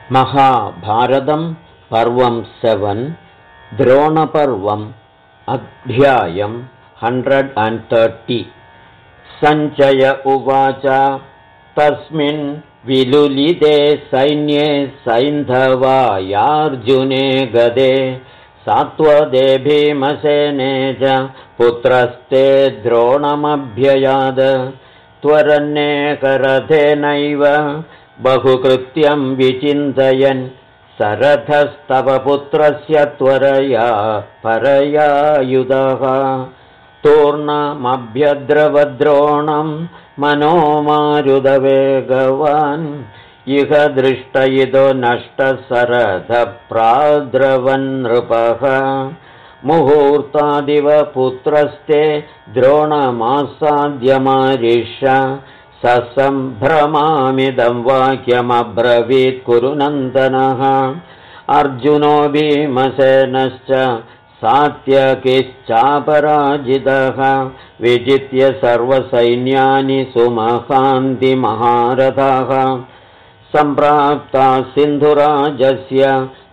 महाभारतं पर्वं 7 द्रोणपर्वम् अध्यायं 130 सञ्जय उवाच तस्मिन् विलुलिते सैन्ये सैन्धवायार्जुने गदे सात्वते भीमसेने च पुत्रस्ते द्रोणमभ्ययाद त्वरन्नेकरथेनैव बहुकृत्यं विचिन्तयन् सरथस्तव पुत्रस्य त्वरया परयायुधः तूर्णमभ्यद्रवद्रोणं मनोमारुदवेगवान् इह दृष्टयितो नष्टसरथप्राद्रवन्नृपः मुहूर्तादिव पुत्रस्ते द्रोणमासाद्यमारिष ससम्भ्रमामिदं वाक्यमब्रवीत् कुरुनन्दनः अर्जुनो भीमसेनश्च सात्यकिश्चापराजितः विजित्य सर्वसैन्यानि सुमहान्तिमहारथाः सम्प्राप्ता सिन्धुराजस्य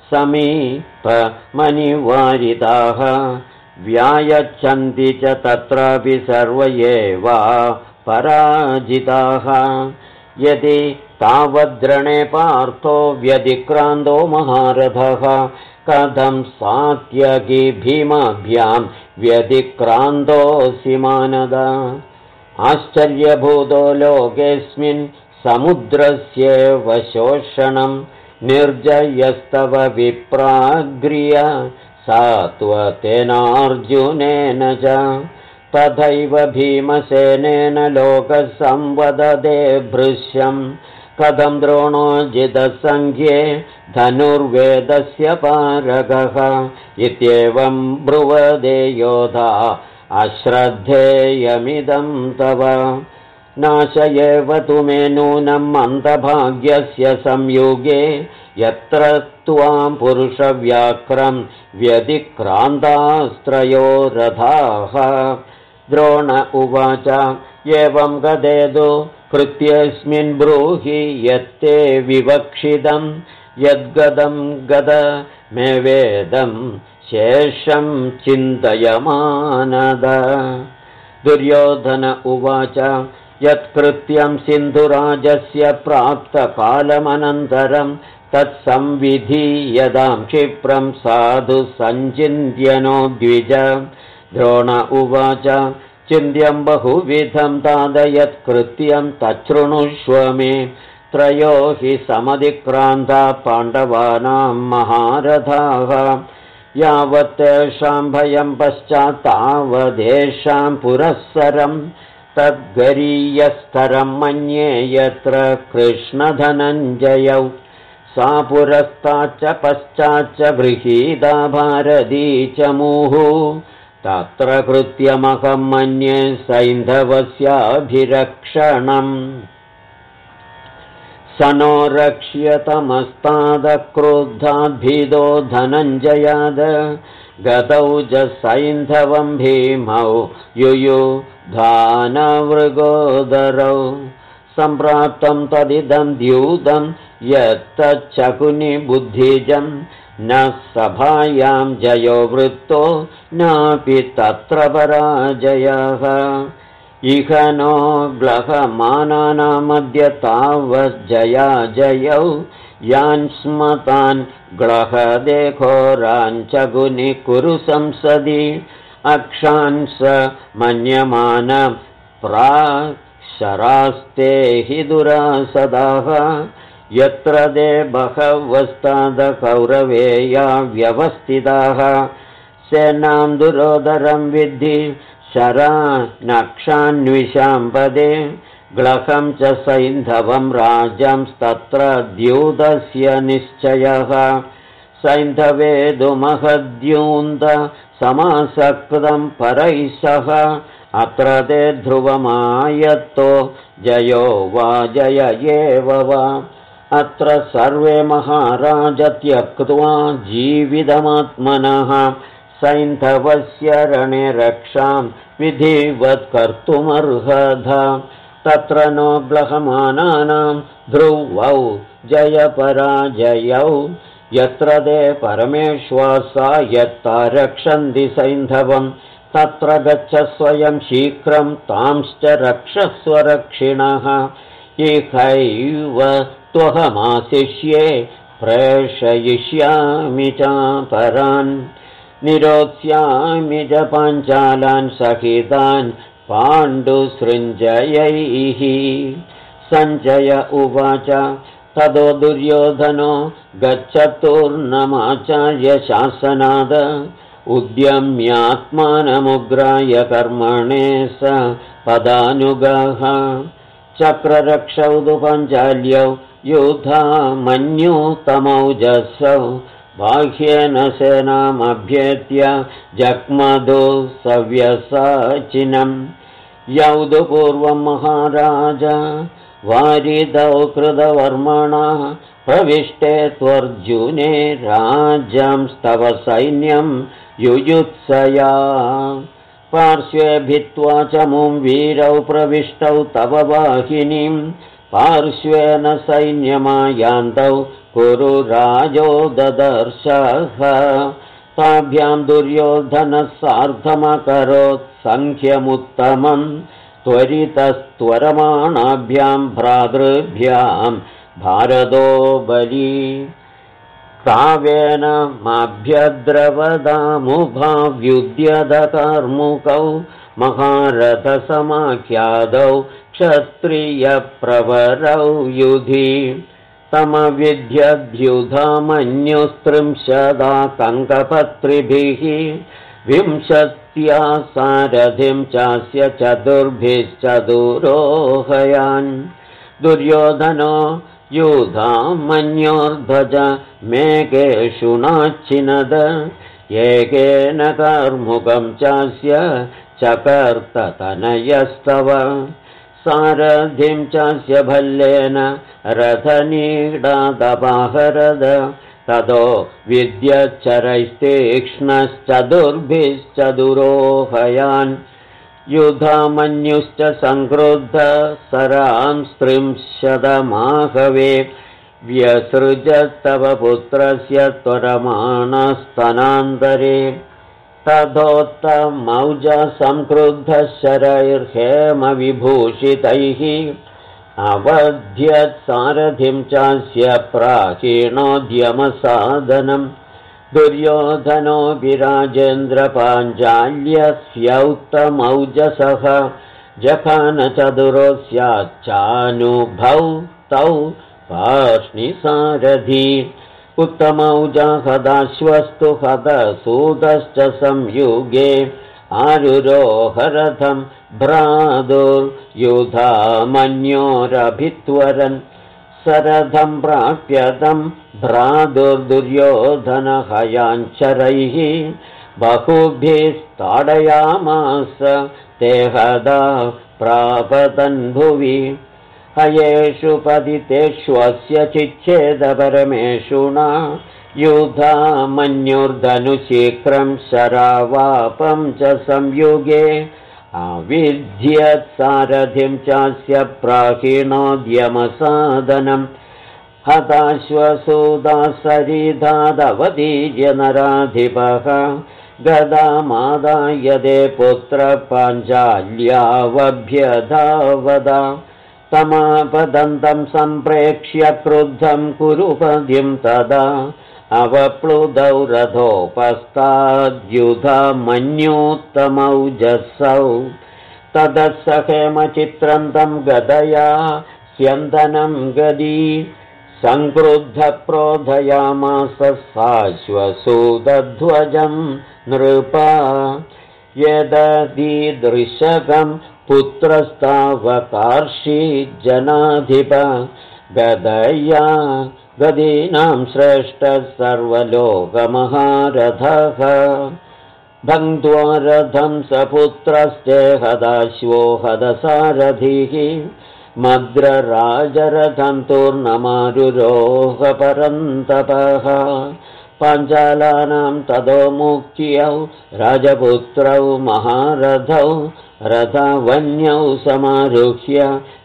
समीपमनिवारिताः व्यायच्छन्ति च तत्रापि सर्व एव पराजिताः यदि तावद्रणे पार्थो व्यतिक्रान्तो महारथः कथं सात्यकी भीमाभ्यां व्यतिक्रान्तोऽसि मानद आश्चर्यभूतो लोकेऽस्मिन् समुद्रस्येव शोषणं निर्जयस्तव विप्राग्र्य सात्वतेनार्जुनेन च तथैव भीमसेनेन लोकसंवदते भृश्यं कथं द्रोणो जितसंख्ये धनुर्वेदस्य पारगः इत्येवं ब्रुवदे योधा अश्रद्धेयमिदं तव नाशयेव तु मे नूनं मन्दभाग्यस्य संयुगे यत्र त्वां पुरुषव्याक्रं व्यतिक्रान्तास्त्रयो रथाः द्रोण उवाच एवं गदेदु कृत्यस्मिन् ब्रूहि यत्ते विवक्षितं यद्गदं गद मे वेदं शेषं चिन्तयमानद दुर्योधन उवाच यत्कृत्यं सिन्धुराजस्य प्राप्तकालमनन्तरं तत्संविधीयतां क्षिप्रं साधु सञ्चिन्त्यनो द्विज द्रोण उवाच चिन्त्यं बहुविधं तात यत्कृत्यं तच्छृणुष्व मे त्रयो हि समधिक्रान्ता पाण्डवानां महारथाः यावत् तेषां भयं पश्चात् तावदेषां पुरःसरं तद्गरीयस्तरं मन्ये यत्र कृष्णधनञ्जयौ सा पुरस्ताच्च पश्चाच्च गृहीता भारती च मुहुः तत्र कृत्यमहं मन्ये सैन्धवस्याभिरक्षणम् स नो रक्ष्यतमस्तादक्रुद्धाद्भिदो धनञ्जयाद गतौ च सैन्धवं भीमौ युयुधानवृगोदरौ सम्प्राप्तं तदिदं द्यूतं यत्तच्छकुनि बुद्धिजं न सभायां जयो वृत्तो नापि तत्र पराजयः इह नो ग्लहमानानामद्य तावज्जया जयौ यान् स्मतान् ग्लहदे घोराञ्चकुनि कुरु संसदि अक्षान् स मन्यमान प्राशरास्ते हि दुरासदाः यत्र ते बहवस्तादकौरवेया व्यवस्थिताः सेनां दुरोदरं विद्धि शरानक्षान्विशाम्पदे ग्लहं च सैन्धवं राजंस्तत्र द्यूतस्य निश्चयः सैन्धवेदुमहद्यून्त समासक्तं परैः सह अत्र ते ध्रुवमायत्तो जयो वा जय एव वा अत्र सर्वे महाराज त्यक्त्वा जीवितमात्मनः सैन्धवस्य रणे रक्षां विधिवत् कर्तुमर्हथ तत्र नो ग्लहमानानां ध्रुवौ जयपराजयौ यत्र ते परमेश्वासा यत्ता रक्षन्ति सैन्धवम् तत्र गच्छ स्वयं शीघ्रं तांश्च रक्षस्व रक्षिणः इहैव त्वहमाशिष्ये प्रेषयिष्यामि चापरान् निरोत्स्यामि च पाञ्चालान् सहितान् पाण्डुसृञ्जयैः सञ्जय उवाच ततो दुर्योधनो गच्छतुर्नमाचार्य शासनाद उद्यम्यात्मानमुग्राय कर्मणे स पदानुगः चक्ररक्षौ तु पाञ्चाल्यौ युधामन्युतमौजसौ बाह्येन सेनामभ्येत्य जग्मदो सव्यसाचिनम् यौदु पूर्वं महाराज वारिदौ कृतवर्मणा प्रविष्टे त्वर्जुने राज्यंस्तव सैन्यं युयुत्सया पार्श्वे भित्त्वा च मुं वीरौ प्रविष्टौ तव वाहिनीं पार्श्वेन सैन्यमायान्तौ कुरु राजो ददर्शः ताभ्यां दुर्योधनः सार्धमकरोत् सङ्ख्यमुत्तमं त्वरितस्त्वरमाणाभ्यां भ्रातृभ्यां भारतो बली तावेन माभ्यद्रवदामुभाव्युद्यतकर्मुकौ महारथसमाख्यादौ क्षत्रियप्रवरौ युधि तमविद्यद्युधामन्युस्त्रिंशदा कङ्कपत्रिभिः विंशत्या सारथिं चास्य चतुर्भिश्चतुरोहयान् दुर्योधनो युधामन्योर्ध्वज मेघेषु नाच्छिनद एकेन कर्मुकं चास्य चकर्ततनयस्तव सारथिं चास्य भल्लेन रथनीडादपाहरद ततो विद्यच्चरैस्तीक्ष्णश्चतुर्भिश्चतुरोहयान् युधामन्युश्च संक्रुद्ध सरांस्त्रिंशदमाहवे व्यसृजत्तव पुत्रस्य त्वरमाणस्तनान्तरे तथोत्तमौज संक्रुद्धः शरैर्हेमविभूषितैः अवध्यत् सारथिं चास्य प्राचीनोद्यमसाधनम् दुर्योधनो विराजेन्द्रपाञ्चाल्यस्यौत्तमौजसः जखानचतुरोऽस्याच्चानुभौ तौ पार्ष्णिसारथी उत्तमौजाहदाश्वस्तु हतसूतश्च संयुगे आरुरोहरथं भ्रातुर्युधामन्योरभित्वरन् सरथं प्राप्यतं भ्रातुर्दुर्योधनहयाञ्चरैः बहुभिस्ताडयामास ते हदा प्रापतन्भुवि हयेषु पतितेष्वस्य चिच्छेदपरमेषुणा युधामन्युर्धनुशीघ्रं शरावापं च संयुगे अविद्यत् सारथिं चास्य प्राचीनोद्यमसाधनम् हताश्वसूदासरिधादवतीर्य नराधिपः गदामादाय ते पुत्रपाञ्चाल्यावभ्यधावदा तमापदन्तं सम्प्रेक्ष्य क्रुद्धं कुरुपदिं तदा अवप्लुतौ रथोपस्ताद्युधामन्योत्तमौजसौ ततः स हेमचित्रन्तं गदया स्यन्दनं गदी संक्रुद्धप्रोधयामास साश्वसूतध्वजं नृपा यदीदृशकं पुत्रस्तावकार्षि जनाधिप गदया गदीनां श्रेष्ठः सर्वलोकमहारथः भङ्क्त्वा रथं सपुत्रस्ते हदाश्वो हदसारथिः मद्रराजरथं तूर्णमारुरोह परन्तपः पाञ्चालानां ततो मुक्त्यौ राजपुत्रौ महारथौ रथवन्यौ समारुह्य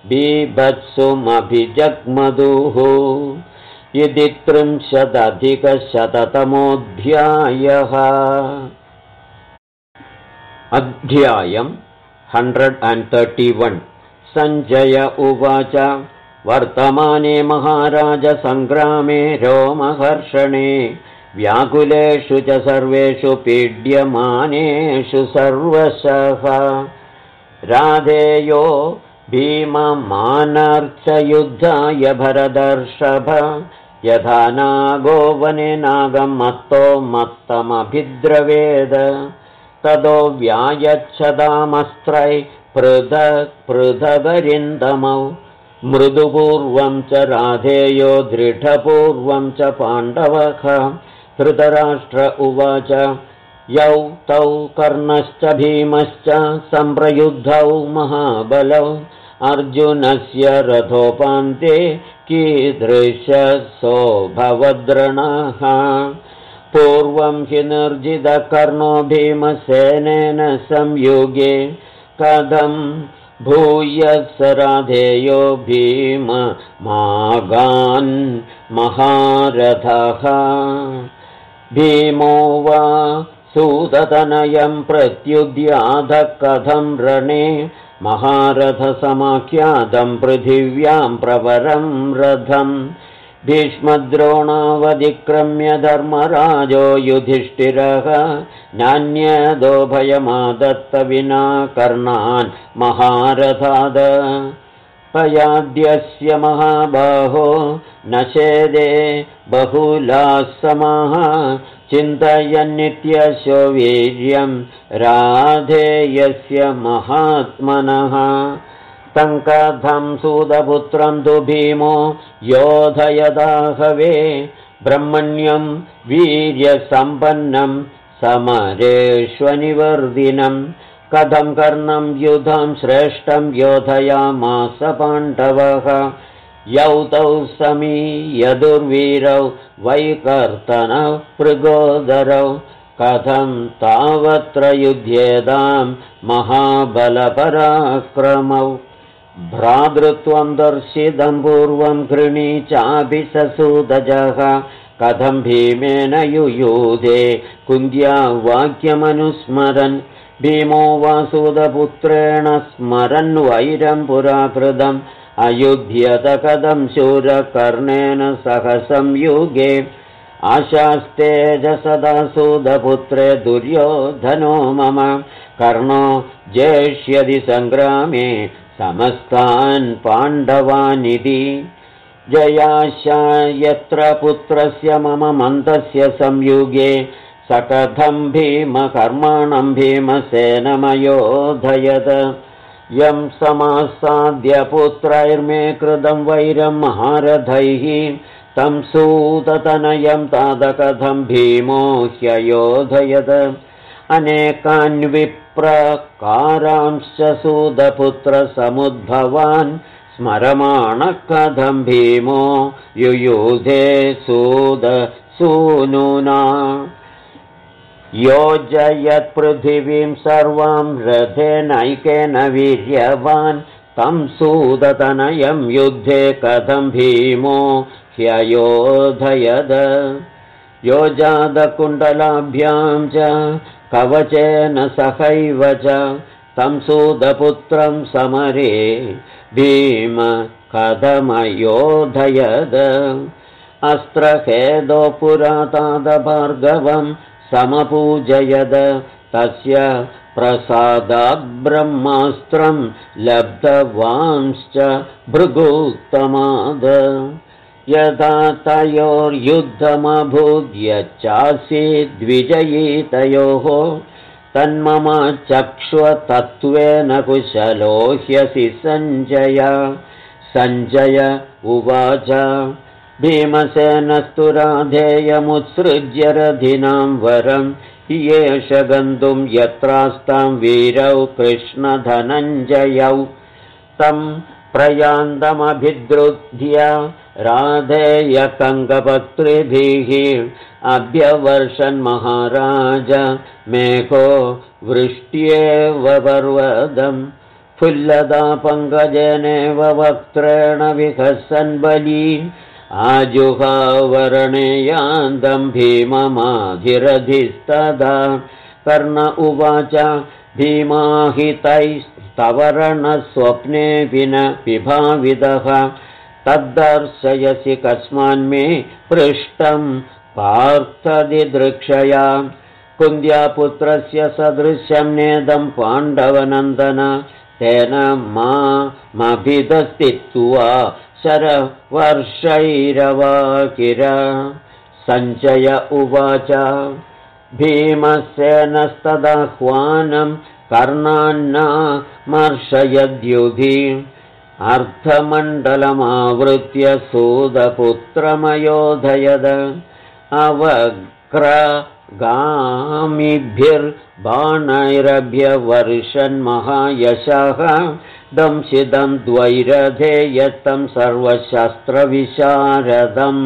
बीभत्सुमभिजग्मधुः। इति 30-अधिकशततमोऽध्यायः। अध्यायम् 131। सञ्जय उवाच वर्तमाने महाराजसङ्ग्रामे रोमहर्षणे व्याकुलेषु च सर्वेषु पीड्यमानेषु सर्वशः राधेयो भीममानर्चयुद्धाय भरदर्षभ यथा नागो वने नागं मत्तो मत्तमभिद्रवेद ततो व्यायच्छदामस्त्रै पृथगरिन्दमौ मृदुपूर्वं च राधेयो दृढपूर्वं च पाण्डवः। धृतराष्ट्र उवाच यौ तौ कर्णश्च भीमश्च सम्प्रयुद्धौ महाबलौ अर्जुनस्य रथोपान्ते कीदृशसो भवद्रणः पूर्वं हि निर्जितकर्णो भीमसेनेन संयुगे कथं भूयः स राधेयो भीममागान् महारथः भीमो वा सूततनयं प्रत्युद्याधः कथं रणे महारथसमाख्यातं पृथिव्यां प्रवरं रथम् भीष्मद्रोणावधिक्रम्य धर्मराजो युधिष्ठिरः नान्यदो भयमादत्त विना कर्णान् महारथाद पयाद्यस्य महाबाहो न शेदे बहुलाः समाः चिन्तयन्नित्यशो वीर्यं राधेयस्य महात्मनः तं कथं सूतपुत्रं तु भीमो योधयदाहवे ब्रह्मण्यं वीर्यसम्पन्नं समरेष्वनिवर्दिनं कथं कर्णं युधं श्रेष्ठं योधयामास पाण्डवः यौ तौ समीयदुर्वीरौ वैकर्तनौ मृगोदरौ कथं तावत्र युध्येदां महाबलपराक्रमौ भ्रातृत्वं दर्शितं पूर्वं गृणी चापि ससूदजः कथं भीमेन युयुधे कुन्त्या वाक्यमनुस्मरन् भीमो वासुदपुत्रेण स्मरन् वैरं पुराकृतम् अयुध्यत कथं शूरकर्णेन सह संयुगे आशास्तेज सदा सूदपुत्रे दुर्योधनो मम कर्णो जेष्यति सङ्ग्रामे समस्तान् पाण्डवानिति जयाशा यत्र पुत्रस्य मम मन्दस्य संयुगे स कथं भीमकर्माणं भीमसेनमयोधयत यं समासाद्य पुत्रैर्मे कृतं वैरं महारथैः तं सूततनयं तादकथं भीमो ह्ययोधयत अनेकान् विप्रकारांश्च सूतपुत्रसमुद्भवान् स्मरमाणः कथं भीमो युयुधे सूदसूनुना योजयत्पृथिवीं सर्वां रथेनैकेन वीर्यवान् तं सूततनयं युद्धे कथं भीमो ह्ययोधयद योजादकुण्डलाभ्यां च कवचेन सहैव च तं सूतपुत्रं समरे भीम कथमयोधयद अस्त्रखेदो पुरातादभार्गवं समपूजयद तस्य प्रसादाब्रह्मास्त्रं लब्धवांश्च भृगुत्तमाद यथा तयोर्युद्धमभूद्यच्चासीद्विजयीतयोः तन्मम चक्ष्वतत्त्वेन कुशलो ह्यसि सञ्जय उवाच भीमसेनस्तु राधेयमुत्सृज्य रथिनां वरं येष गन्तुं यत्रास्तां वीरौ कृष्णधनञ्जयौ तं प्रयान्तमभिद्रुध्य राधेयकङ्कपत्रिभिः अभ्यवर्षन् महाराज मेघो वृष्ट्येव पर्वतम् फुल्लदा पङ्कजेनेव वक्त्रेण विहसन् बलीन् आजुहावरणेयान्दं भीममाधिरधिस्तदा कर्ण उवाच भीमाहितैस्तवरणस्वप्नेऽपि न विभावितः तद्दर्शयसि कस्मान्मे पृष्टं पार्थदिदृक्षया कुन्द्यापुत्रस्य सदृशं नेदं पाण्डवनन्दन तेन मामभिदस्तित्वा शरवर्षैरवाकिर सञ्जय उवाच भीमसेनस्तदाह्वानं कर्णान्नामर्शयद्युधि अर्धमण्डलमावृत्य सूतपुत्रमयोधयद अवग्रगामिभिर्बाणैरभ्यवर्षन्महायशः दंशितं द्वैरथेयत्तं सर्वशास्त्रविशारदम्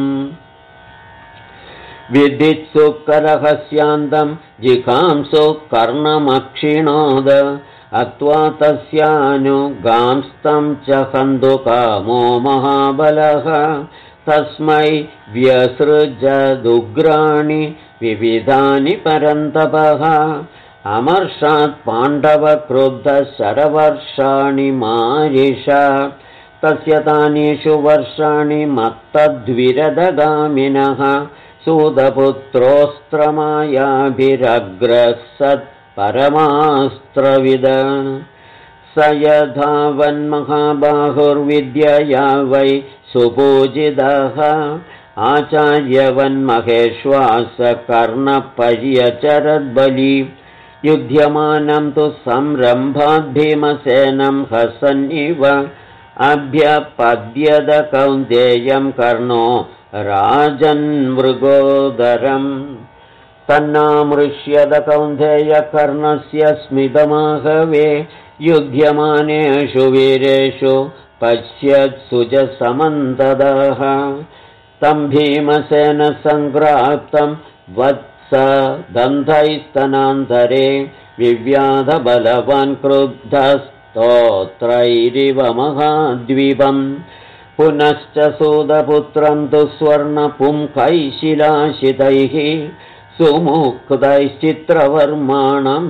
विदित्सु करहस्यान्तं जिघांसु कर्णमक्षिणोद अत्वा तस्यानुगांस्तं च हन्तुकामो महाबलः तस्मै व्यसृजदुग्राणि विविधानि परन्तपः अमर्षात् पाण्डवक्रुद्धः शरवर्षाणि मारिष तस्य तानीषु वर्षाणि मत्तद्विरदगामिनः सूतपुत्रोऽस्त्रमायाभिरग्रसत् परमास्त्रविद स यथावन्महाबाहुर्विद्यया वै सुपूजितः आचार्यवन्महेश्वास कर्णपर्यचरद्बली युध्यमानं तु संरम्भाद्भीमसेनं हसन्निव अभ्यपद्यद कौन्तेयं कर्णो राजन्मृगोदरम् तन्नामृष्यद कौन्तेय कर्णस्य स्मितमाहवे युध्यमानेषु वीरेषु पश्यत्सु च समन्तदः तं भीमसेन सङ्क्राप्तं वत्स दन्धैस्तनान्तरे विव्याधबलवान् क्रुद्धस्तोत्रैरिव महाद्वीपम् पुनश्च सूतपुत्रं तु स्वर्णपुंखैशिलाशितैः सुमुक्तैश्चित्रवर्माणं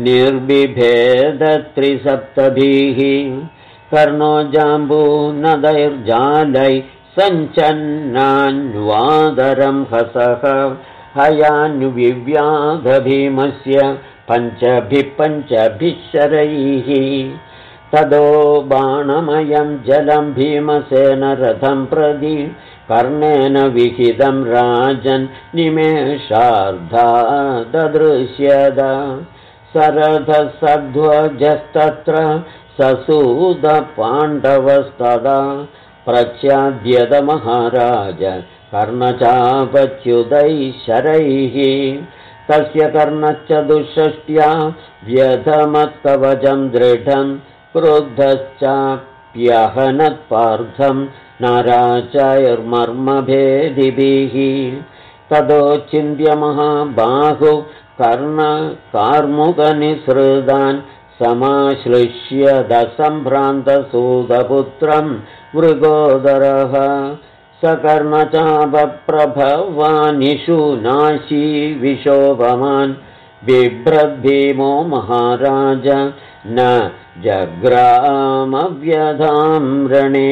निर्बिभेदत्रिसप्तभिः कर्णो जाम्बूनदैर्जालै सञ्चन्नान्वादरं हसः हयान्विव्याधभीमस्य पञ्चभिः शरैः तदो बाणमयं जलं भीमसेन रथं प्रति कर्णेन विहितं राजन् निमेषार्धा ददृश्यद सरथसध्वजस्तत्र ससूतपाण्डवस्तदा प्रच्याद्यद महाराज कर्णचापच्युतैः शरैः तस्य कर्णश्च दुःषष्ट्या व्यधमत्कवचं दृढं क्रुद्धश्चाप्यहनत्पार्थं नाराचैर्मर्मभेदिभिः तदोचिन्त्य महाबाहु कर्णकार्मुकनिसृतान् समाश्लिष्य दसम्भ्रान्तसूतपुत्रं मृगोदरः सकर्णचापप्रभवानिषु नाशी विशोभमान् बिभ्रद्भीमो महाराज न जग्रामव्यधां रणे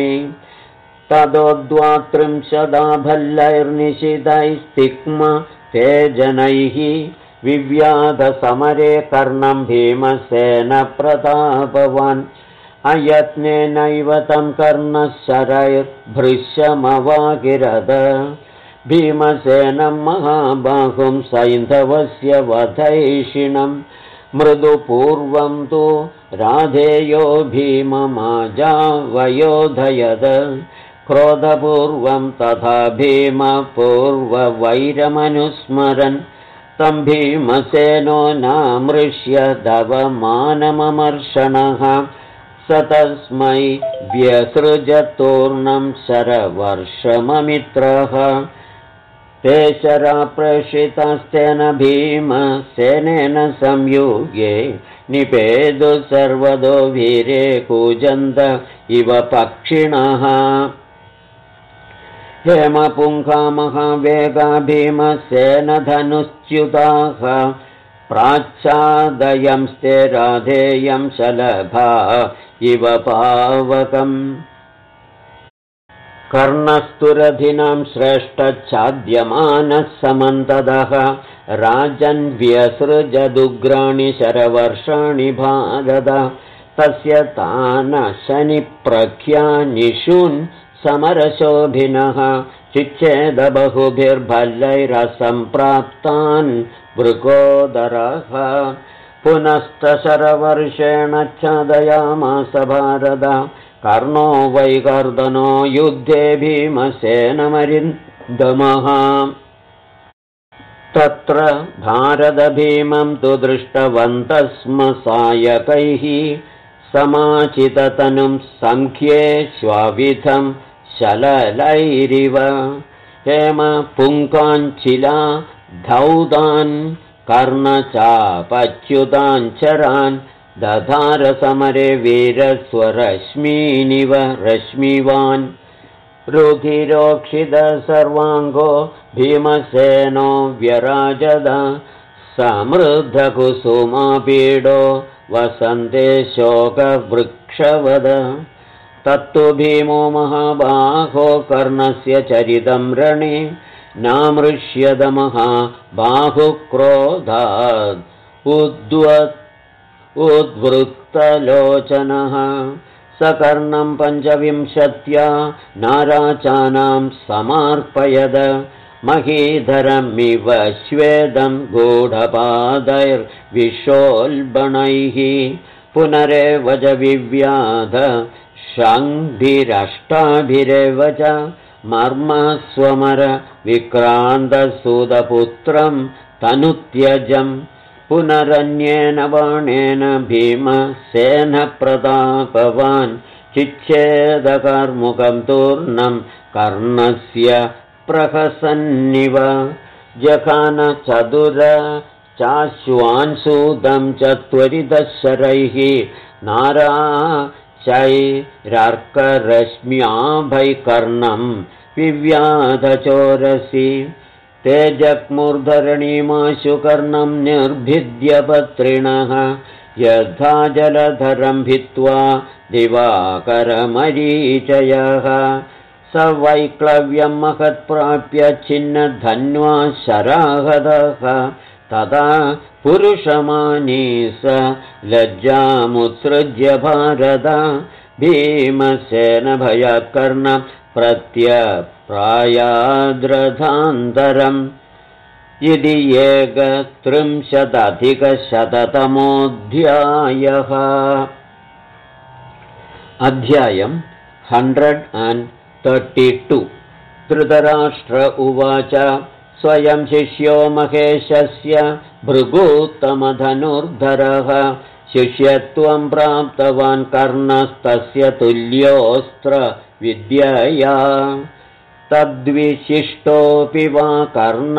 तदोद्वात्रिंशदाभल्लैर्निशितैस्तिक्म तेजनैः विव्याधसमरे कर्णं भीमसेन प्रतापवान् अयत्नेनैव तं कर्णः शरैर्भृशमवाकिरद भीमसेनं महाबाहुं सैन्धवस्य वधैषिणं मृदुपूर्वं तु राधेयो भीममाजावयोधयद क्रोधपूर्वं तथा भीमपूर्ववैरमनुस्मरन् तं भीमसेनो नामृष्य दवमानममर्षणः स तस्मै व्यसृजतूर्णं शरवर्षममित्रः ते शरा प्रेषितास्तेन भीमसेनेन संयुगे निपेदु सर्वदो वीरे कूजन्त इव पक्षिणः हेमपुङ्खामहावेगा भीमसेनधनुश्च्युताः प्राच्छादयंस्ते राधेयं शलभा इव पावकम् कर्णस्तुरधिनां श्रेष्ठच्छाद्यमानः समन्तदः राजन्व्यसृजदुग्राणि शरवर्षाणि भारत तस्य तानशनिप्रख्यानिषून् समरशोभिनः चिच्छेदबहुभिर्भल्लैरसम्प्राप्तान् वृकोदरः पुनस्तशरवर्षेण छादयामास भारत कर्णो वैकर्दनो युद्धे भीमसेनमरिन्दमः तत्र भारतभीमं तु दृष्टवन्तः स्म सायकैः समाचिततनुं सङ्ख्ये स्वाविधं शललैरिव हेमपुङ्काञ्चिला धौतान् कर्णचापच्युताञ्चरान् दधारसमरे वीरस्वरश्मीनिव रश्मिवान् रुधिरोक्षित सर्वाङ्गो भीमसेनो व्यराजद समृद्धकुसुमापीडो वसन्ते शोकवृक्षवद तत्तु भीमो महाबाहो कर्णस्य चरितं रणे नामृष्यद महाबाहुक्रोधाद् उद्वृत्तलोचनः सकर्णं 25 नाराचानां समार्पयद महीधरमिव श्वेदं गूढपादैर्विशोल्बणैः पुनरेव च विव्याध शङ्भिरष्टाभिरेव च मर्मस्वमर विक्रान्तसूदपुत्रं तनुत्यजम् पुनरन्येन बाणेन भीमसेनप्रतापवान् चिच्छेदकर्मुकं तूर्णं कर्णस्य प्रहसन्निव जखान चतुर चाश्वान्सूदं च त्वरितशरैः नाराचैरर्करश्म्याभैकर्णं विव्याधचोरसि ते जग्मुर्धरणीमाशु कर्णं निर्भिद्य पत्रिणः यथा जलधरं भित्त्वा दिवाकरमरीचयः स वैक्लव्यं महत्प्राप्य छिन्नधन्वा शराहदः तदा पुरुषमानीस लज्जामुत्सृज्य भारत भीमसेनभयकर्ण प्रत्यप्रायाद्रथान्तरम् इति 130-शततमोऽध्यायः। अध्यायं 132। धृतराष्ट्र उवाच स्वयं शिष्यो महेशस्य भृगूत्तमधनुर्धरः शिष्यत्वं प्राप्तवान् कर्णस्तस्य तुल्योऽस्त्र विद्यया तद्विशिष्टोऽपि वा कर्ण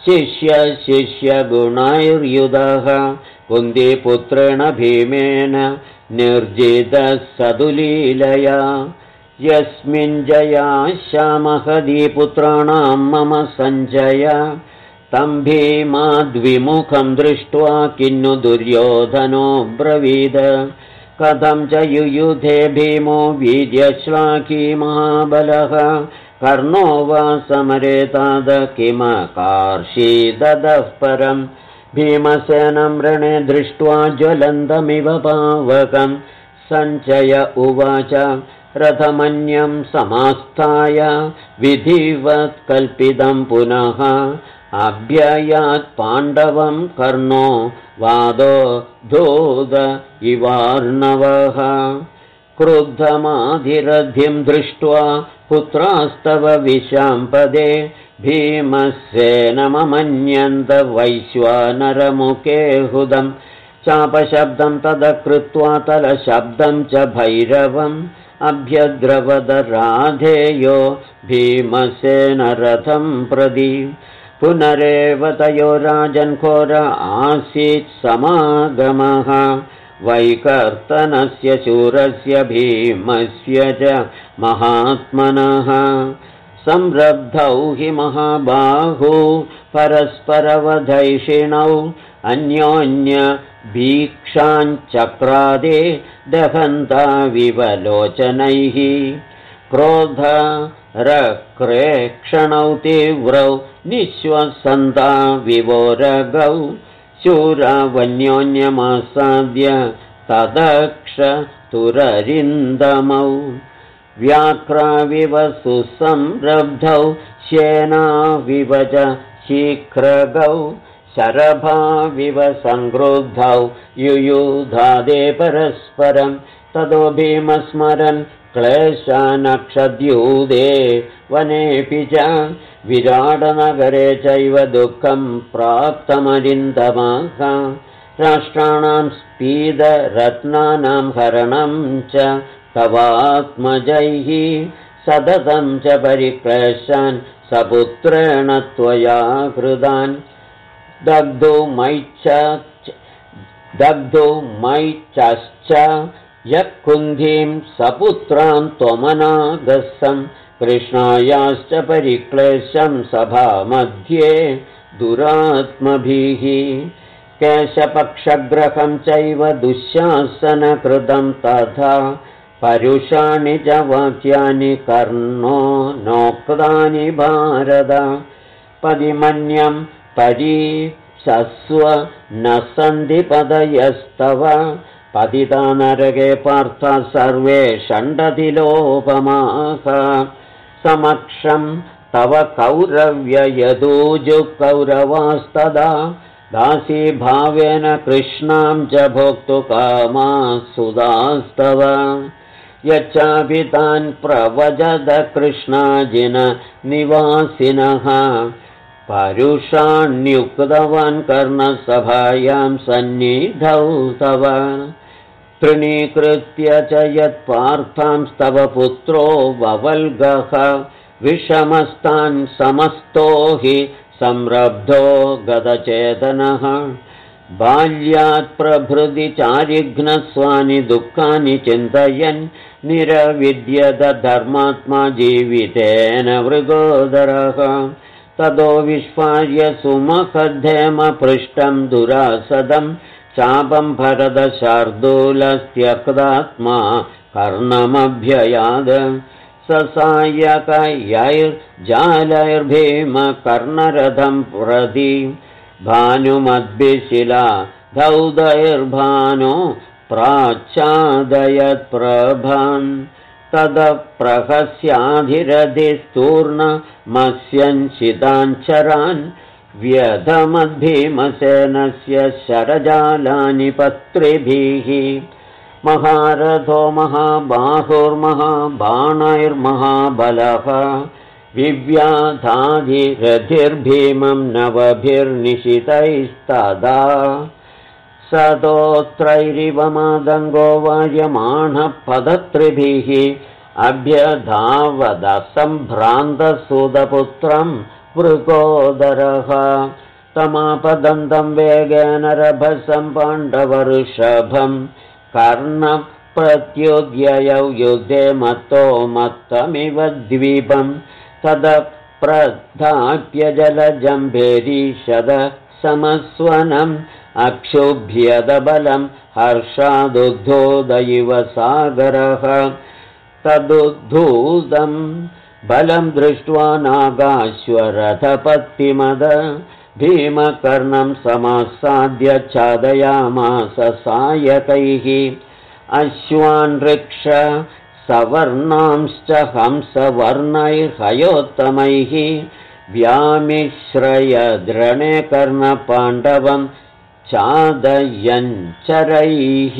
शिष्यगुणैर्युधः कुन्तीपुत्रेण भीमेन निर्जितः सदुलीलया यस्मिन् जयाश्यामहदीपुत्राणां मम सञ्जय तं भीमाद्विमुखं दृष्ट्वा किन्नु दुर्योधनो ब्रवीद कथं च युयुधे भीमो वीर्यश्लाघी महाबलः कर्णो वा समरे ताद किमकार्षीदतः परम् भीमसेनं रणे दृष्ट्वा ज्वलन्तमिव पावकं सञ्चय उवाच रथमन्यं समास्थाय विधिवत् कल्पितं पुनः अभ्ययात् पाण्डवं कर्णो वादो धूद इवार्णवः क्रुद्धमाधिरथिं दृष्ट्वा पुत्रास्तव विशाम्पदे भीमसेनममन्यन्त वैश्वानरमुखे हुदं चापशब्दं ततः कृत्वा तलशब्दं च भैरवम् अभ्यद्रवदराधेयो भीमसेनरथं प्रति पुनरेव तयो राजन्घोर आसीत् समागमः वैकर्तनस्य शूरस्य भीमस्य च महात्मनः संरब्धौ हि महाबाहू परस्परवधैषिणौ अन्योन्यभीक्षाञ्चक्रादे दहन्ता विवलोचनैः क्रोधरक्रेक्षणौ तीव्रौ निःश्वसन्ता विवोरगौ शूरावन्योन्यमासाद्य तदक्षतुररिन्दमौ व्याघ्राविव सुसंरब्धौ श्येनाविव च शीघ्रगौ शरभाविव संक्रुद्धौ युयुधादे परस्परं ततो भीमस्मरन् क्लेशानक्षद्यूदे वनेऽपि च विराटनगरे चैव दुःखं प्राप्तमरिन्दमः राष्ट्राणां स्पीदरत्नानां हरणं च तवात्मजैः सततं च परिक्लेशान् सपुत्रेण त्वया कृतान् दग्धो मैच्छश्च यः कुन्धीं सपुत्रान् त्वमनागसं कृष्णायाश्च परिक्लेशं सभामध्ये दुरात्मभिः केशपक्षग्रहं चैव दुःशासनकृतं तथा परुषाणि च वाक्यानि कर्णो नोक्तानि भारत पदिमन्यं परीक्षस्व न सन्ति पदयस्तव पतिता नरके पार्थ सर्वे षण्डतिलोपमाः समक्षं तव कौरव्ययदूजुः कौरवास्तदा दासीभावेन कृष्णां च भोक्तुकामाः सुदास्तव यच्चाभितान् प्रवजद कृष्णाजिन निवासिनः परुषाण्युक्तवान् कर्णसभायां सन्निधौ तव तृणीकृत्य च यत्पार्थांस्तव पुत्रो ववल्गः विषमस्तान् समस्तो हि संरब्धो गतचेतनः बाल्यात् प्रभृति चारिघ्नस्वानि दुःखानि चिन्तयन् निरविद्यत धर्मात्मा जीवितेन मृगोदरः ततो विस्फार्य सुमखद्धेम पृष्ठं दुरासदं चापं भरतशार्दूलस्त्यक्तात्मा कर्णमभ्ययाद ससायकयैर्जालैर्भीम कर्णरथं प्रति भानुमद्भिशिला धौदैर्भानो प्राच्छादयत्प्रभान् तदप्रहस्याधिरधिस्तूर्णमस्यञ्चिताञ्चरान् व्यधमद्भीमसेनस्य शरजालानि पत्रिभिः महारथो महाबाहुर्महाबाणैर्महाबलः विव्याधाधिरथिर्भीमं नवभिर्निशितैस्तदा सदोत्रैरिव मादङ्गो वार्यमाणः पदत्रिभिः अभ्यधावदसम्भ्रान्तसुतपुत्रं वृकोदरः तमापदन्तं वेगेन रभसं पाण्डवऋषभं कर्णप्रत्युद्ययौ युद्धे मत्तो मत्तमिव द्वीपं तदप्रधाप्य जलजं भेरीषद समस्वनम् अक्षुभ्यदबलं हर्षादुद्धोदयिव सागरः तदुद्धूतं बलं दृष्ट्वा नागाश्वरथपत्तिमद भीमकर्णं समासाद्य छादयामास सायकैः अश्वान् ऋक्ष सवर्णांश्च हंसवर्णैर्हयोत्तमैः व्यामिश्रयद्रणे कर्णपाण्डवं चादयञ्चरैः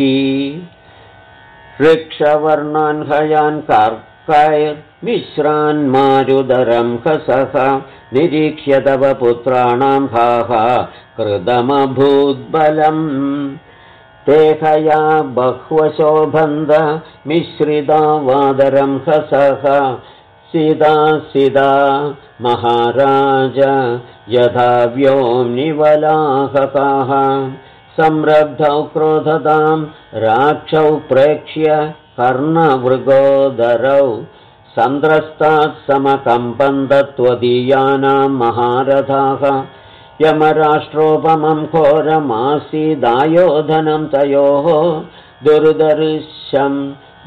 ऋक्षवर्णान् हयान् कर्कैर्मिश्रान् मारुदरं हसः निरीक्ष्य तव पुत्राणां हाः कृतमभूद्बलम् तेहया बह्वशोभन्द मिश्रिता वादरं हसः सिदा महाराज यथा व्योम्निवलाहकाः संरब्धौ क्रोधतां राक्षौ प्रेक्ष्य कर्णमृगोदरौ सन्द्रस्तात् समकम्पन्तत्वदीयानां महारथाः यमराष्ट्रोपमं घोरमासीदायोधनं तयोः दुर्दर्शं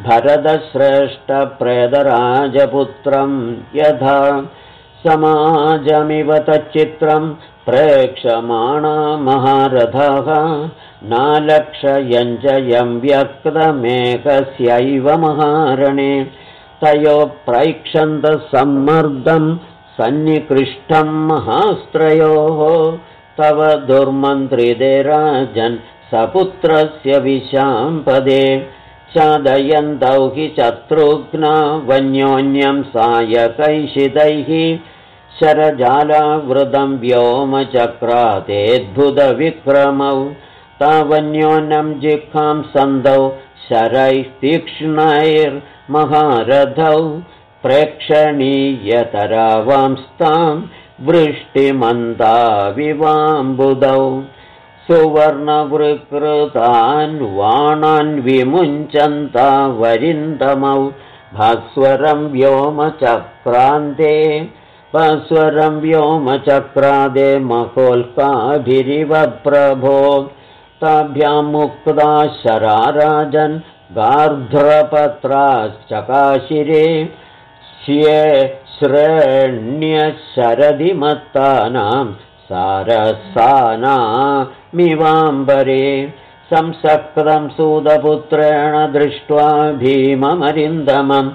भरतश्रेष्ठप्रेतराजपुत्रं यथा समाजमिव तच्चित्रं प्रेक्षमाणा महारथाः नालक्षयञ्जयं व्यक्तमेकस्यैव महारणे तयो प्रैक्षन्तसम्मर्दं सन्निकृष्टं महास्त्रयोः तव दुर्मन्त्रिते राजन् सपुत्रस्य विशाम्पदे चादयन्तौ हि शत्रुघ्ना वन्योन्यं सायकैषितैः शरजालावृतं व्योमचक्रातेऽद्भुतविक्रमौ तावन्योन्नं जिह्वां सन्दौ शरैः तीक्ष्णैर्महारथौ प्रेक्षणीयतरावांस्तां वृष्टिमन्दाविवाम्बुधौ सुवर्णवृकृतान् वाणान् विमुञ्चन्ता वरिन्दमौ भास्वरं व्योमचक्रादे महोल्काभिरिव प्रभो ताभ्यां मुक्ता शराराजन् गार्ध्रपत्राश्चकाशिरे श्रेण्यशरधिमत्तानां सारसानामिवाम्बरे संसक्तं सूतपुत्रेण दृष्ट्वा भीममरिन्दमम्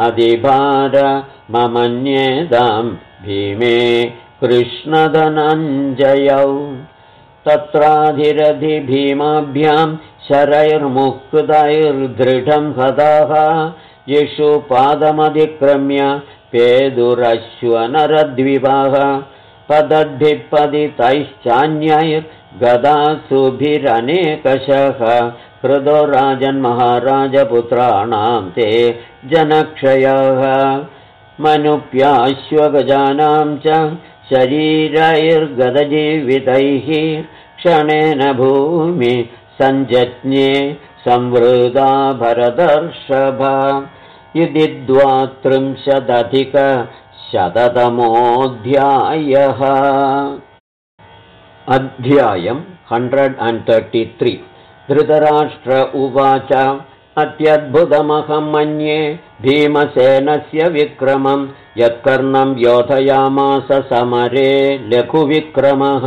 अधिभारममन्येदां भीमे कृष्णधनञ्जयौ तत्राधिरधि भीमाभ्यां शरैर्मुक्तैर्दृढं हताः येषु पादमधिक्रम्य पेदुरश्वनरद्विवाः पदद्भिपदितैश्चान्यैर्गदासुभिरनेकशः हृदो राजन्महाराजपुत्राणां ते जनक्षयः मनुप्याश्वगजानां च शरीरैर्गदजीवितैः क्षणेन भूमि सञ्जज्ञे संवृता भरतर्षभा इति 32-शततमोऽध्यायः। अध्यायम् 133। धृतराष्ट्र उवाच अत्यद्भुतमहं मन्ये भीमसेनस्य विक्रमं यत्कर्णं योधयामास समरे लघुविक्रमः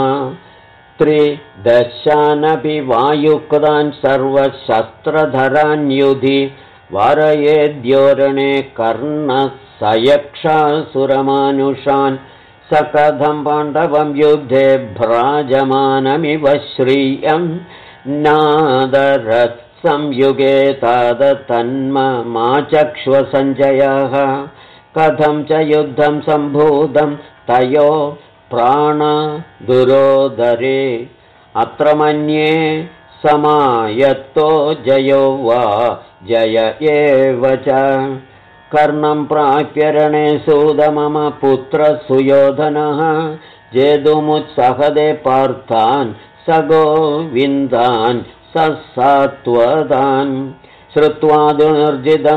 310 वायुक्तान् सर्वशस्त्रधरान् युधि वारयेद्योरणे कर्णः सयक्षासुरमानुषान् स कथं पाण्डवं युद्धे भ्राजमानमिव श्रियं नादरत् संयुगे तादतन्ममाचक्ष्वसञ्जयः कथं च युद्धं सम्भूतं तयो प्राणदुरोदरे अत्र मन्ये समायत्तो जयो वा जय एव च कर्णं प्राप्यरणे सूदमम पुत्रसुयोधनः जेतुमुत्सहदे पार्थान् स गोविन्दान् ससात्वतान् श्रुत्वा दुर्जितं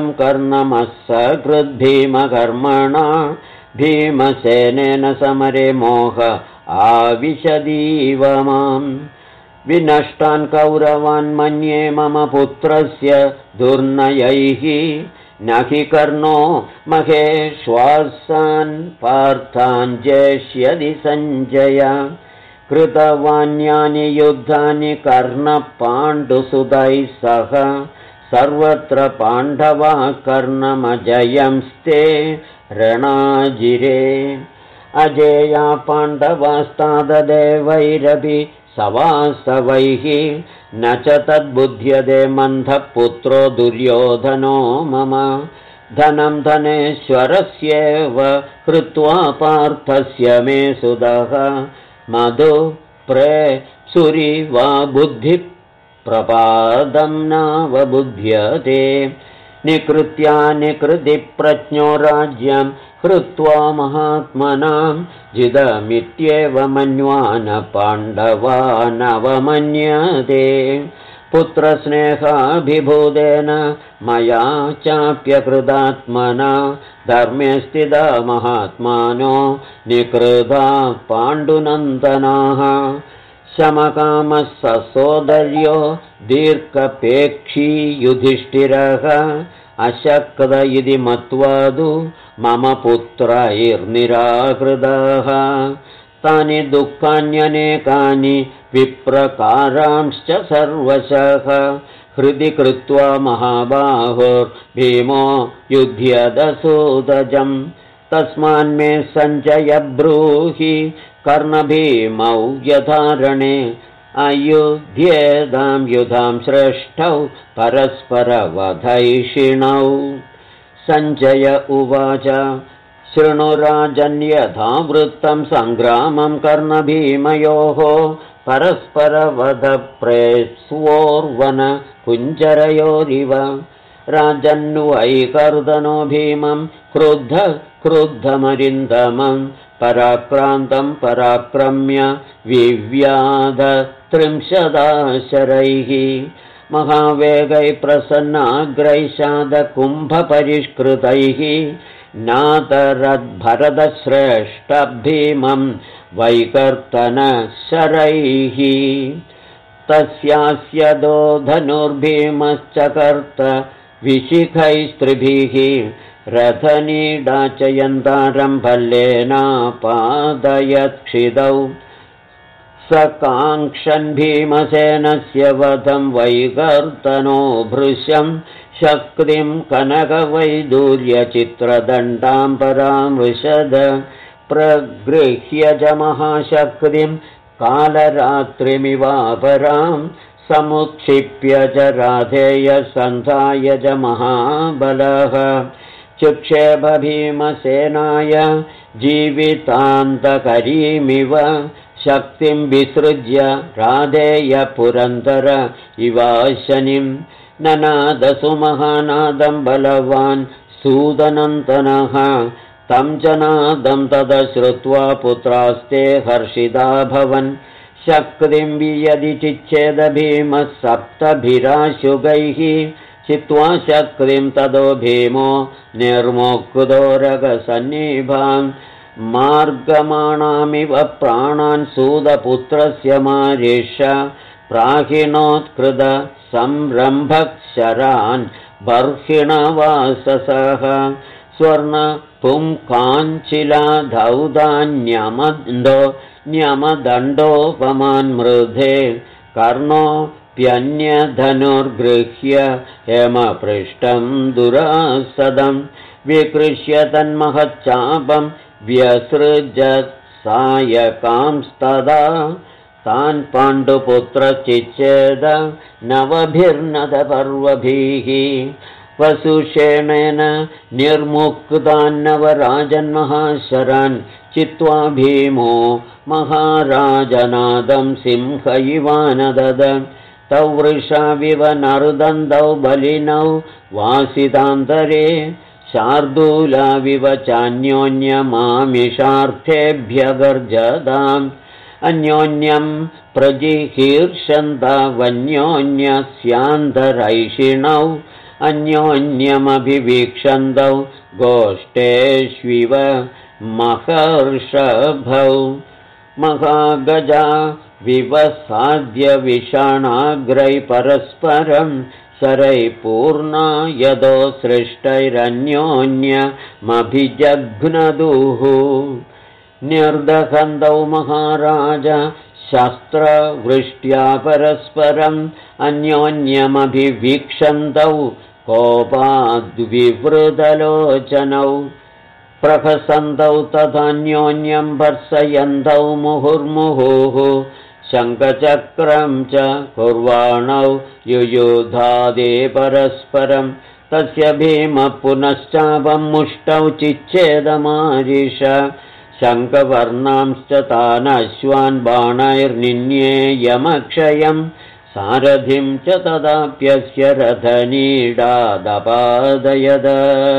कर्णमस्सकृद्भीमकर्मणा भीमसेनेन समरे मोह आविशदीव माम् विनष्टान् कौरवान् मन्ये मम पुत्रस्य दुर्नयैः न हि कर्णो महेश्वासान् पार्थान् जेष्यति सञ्जय कृतवान्यानि युद्धानि कर्णपाण्डुसुतैः सह सर्वत्र पाण्डवा कर्णमजयंस्ते रणाजिरे अजेया पाण्डवास्ताददेवैरपि सवासवैः न च तद्बुध्यते मन्थः पुत्रो दुर्योधनो मम धनं धनेश्वरस्येव कृत्वा पार्थस्य मे सुदः मधु प्रेप्सुरि वा बुद्धिः प्रपादं नावबुध्यते निकृत्या निकृतिप्रज्ञो राज्यं हृत्वा महात्मनां जिदमित्येव मन्वान पाण्डवानवमन्यते पुत्रस्नेहाभिभूतेन मया चाप्यकृतात्मना धर्मे स्थिता महात्मानो निकृता पाण्डुनन्दनाः शमकामः ससोदर्यो दीर्घपेक्षी युधिष्ठिरः अशक्त इति मत्वादु मम पुत्रैर्निराकृताः तानि दुःखान्यनेकानि विप्रकारांश्च सर्वशः हृदि कृत्वा महाबाहुर्भीमो युध्यदसूदजम् तस्मान्मे सञ्जय ब्रूहि कर्णभीमौ यथारणे अयुध्येदां युधां श्रेष्ठौ परस्परवधैषिणौ सञ्जय उवाच शृणुराजन्यथावृत्तं सङ्ग्रामं कर्णभीमयोः परस्परवधप्रेस्वोर्वन कुञ्जरयोरिव राजन्वैकर्दनो भीमं क्रुद्धमरिन्दमं पराक्रान्तं पराक्रम्य विव्याध 30 शरैः महावेगैः प्रसन्नाग्रैशादकुम्भपरिष्कृतैः नातरद्भरतश्रेष्ठभीमं वैकर्तनशरैः तस्यास्य धनुर्भीमश्चकर्त विशिखैस्त्रिभिः रथनीडाचयन्तारं भल्लेनापादयत्क्षिदौ सकाङ्क्षन् भीमसेनस्य वधं वैकर्तनो भृशं शक्तिं कनकवैदूर्यचित्रदण्डां परामृशद प्रगृह्य च महाशक्तिं कालरात्रिमिवापरां समुत्क्षिप्य च राधेय सन्धाय च महाबलः चुक्षेप भीमसेनाय जीवितान्तकरीमिव शक्तिं विसृज्य राधेय पुरन्दर इवाशनिं ननादसु महानादं बलवान् सूदनन्दनः तं च नादं तदश्रुत्वा पुत्रास्ते हर्षिताभवन् शक्तिं वियदि चिच्छेद भीमः सप्तभिराशुगैः चित्वा शक्तिं तदो भीमो निर्मुक्तोरगसन्निभान् मार्गमाणामिव प्राणान् सूदपुत्रस्य मारिष प्राहिणोत्कृत संरम्भक्षरान् बर्हिणवाससः स्वर्णपुंकाञ्चिलाधौधान्यमदण्डोपमान् मृधे कर्णोऽप्यन्यधनुर्गृह्य हेमपृष्ठं दुरासदं विकृष्य तन्महच्चापं व्यसृजत् सायकांस्तदा तान् पाण्डुपुत्रचिच्छेद नवभिर्नदपर्वभिः वसुषेणेन निर्मुक्तान्नवराजन्महाशरान् चित्वा भीमो महाराजनादं सिंह इवानदद तौ वृषाविव नरुदन्तौ बलिनौ वासितान्तरे शार्दूलाविव चान्योन्यमामिषार्थेभ्यगर्जताम् अन्योन्यं प्रजिहीर्षन्तवन्योन्यस्यान्तरैषिणौ अन्योन्यमभिवीक्षन्तौ गोष्ठेष्विव महर्षभौ महागजा विवसाद्य विषाणाग्रै परस्परं शरैपूर्णा यदो सृष्टैरन्योन्यमभिजघ्नदुः निर्दहन्तौ महाराज शस्त्रवृष्ट्या परस्परम् अन्योन्यमभिवीक्षन्तौ कोपाद्विवृतलोचनौ प्रहसन्तौ तथान्योन्यं भर्सयन्तौ मुहुर्मुहुः शङ्खचक्रं च कुर्वाणौ युयुधादे परस्परं तस्य भीमः पुनश्चापं मुष्टौ चिच्छेदमारिष शङ्खवर्णांश्च तान् अश्वान् बाणैर्निन्ये यमक्षयं सारथिं च तदाप्यस्य रथनीडादपादयद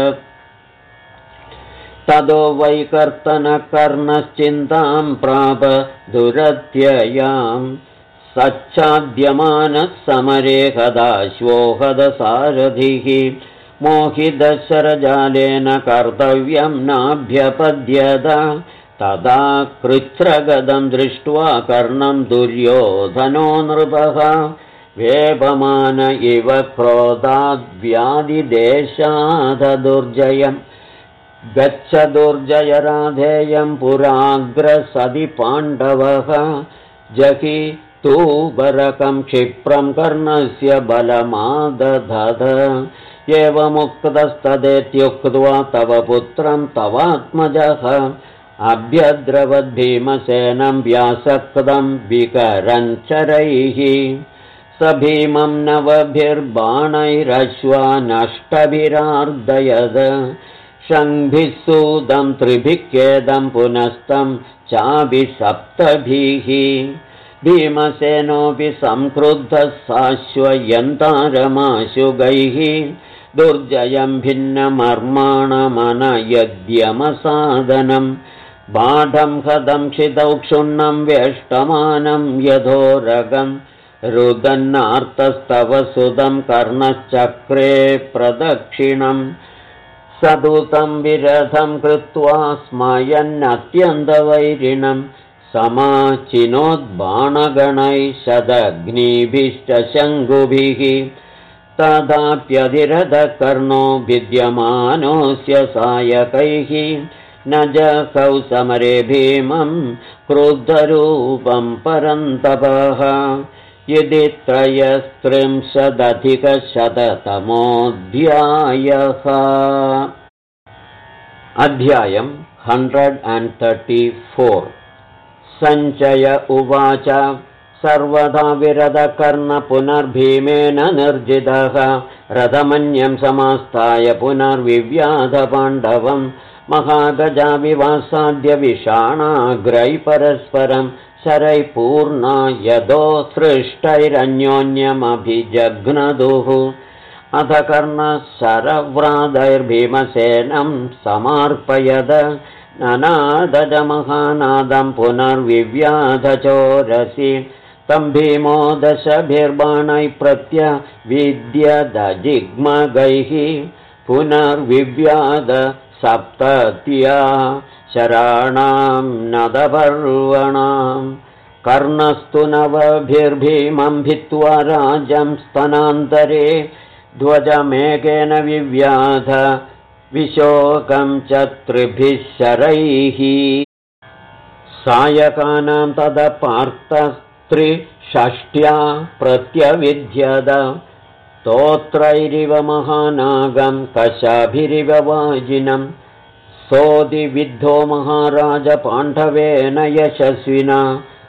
ततो वैकर्तनकर्णश्चिन्तां प्राप दुरत्ययां सच्छाद्यमानः समरे हदाश्वोहदसारथिः मोहितशरजालेन कर्तव्यं नाभ्यपद्यत तदा कृच्छ्रगदं दृष्ट्वा कर्णं दुर्योधनो नृपः वेपमान इव क्रोधाद्व्याधिदेशादुर्जयम् गच्छ दुर्जयराधेयं पुराग्रसदि पाण्डवः जहि तूबरकं क्षिप्रं कर्णस्य बलमादधत एवमुक्तस्तदेत्युक्त्वा तव पुत्रं तवात्मजः अभ्यद्रवद्भीमसेनं व्यासक्तं विकरञ्चरैः स भीमं नवभिर्बाणैरश्वानष्टभिरार्दयद शङ्भिः सूदं त्रिभिक्केदं पुनस्तं चाभिसप्तभिः भीमसेनोऽपि संक्रुद्धः साश्वयन्तारमाशुगैः दुर्जयं भिन्नमर्माणमनयद्यमसादनं बाढं हदं क्षितौ क्षुण्णं वेष्टमानं यथोरगं रुदन्नार्तस्तव सुतं कर्णश्चक्रे प्रदक्षिणम् सदूतं विरथं कृत्वा स्मयन्नत्यन्तवैरिणं समाचिनोद्बाणगणैः शदग्निभिश्च शङ्कुभिः तदाप्यधिरथकर्णो भिद्यमानोऽस्य सायकैः न जहौ समरे भीमं क्रुद्धरूपं परन्तपः यदि त्रयस्त्रिंशदधिकशततमोऽध्यायः। अध्यायम् 134। सञ्चय उवाच सर्वदा विरधकर्ण पुनर्भीमेन निर्जितः रथमन्यं समास्ताय पुनर्विव्याधपाण्डवं महागजाविवासाद्य विषाणाग्रै परस्परं शरैः पूर्णा यदो सृष्टैरन्योन्यमभिजघ्नदुः अथ कर्णः शरव्रादैर्भीमसेनं समार्पयद ननादजमहानादं पुनर्विव्याधचोरसि तं भीमो दशभिर्बाणैः प्रत्यविद्यदजिग्मगैः पुनर्विव्याध सप्तत्या शराणां नदपर्वणां कर्णस्तु नवभिर्भीमं भित्त्वा राजं स्तनान्तरे ध्वजमेकेन विव्याध विशोकं च त्रिभिः शरैः सायकानां तदपार्तस्त्रिषष्ट्या प्रत्यविद्यद स्तोत्रैरिव महानागं कशाभिरिव वाजिनं सोदिविद्धो महाराज पाण्डवेन यशस्विना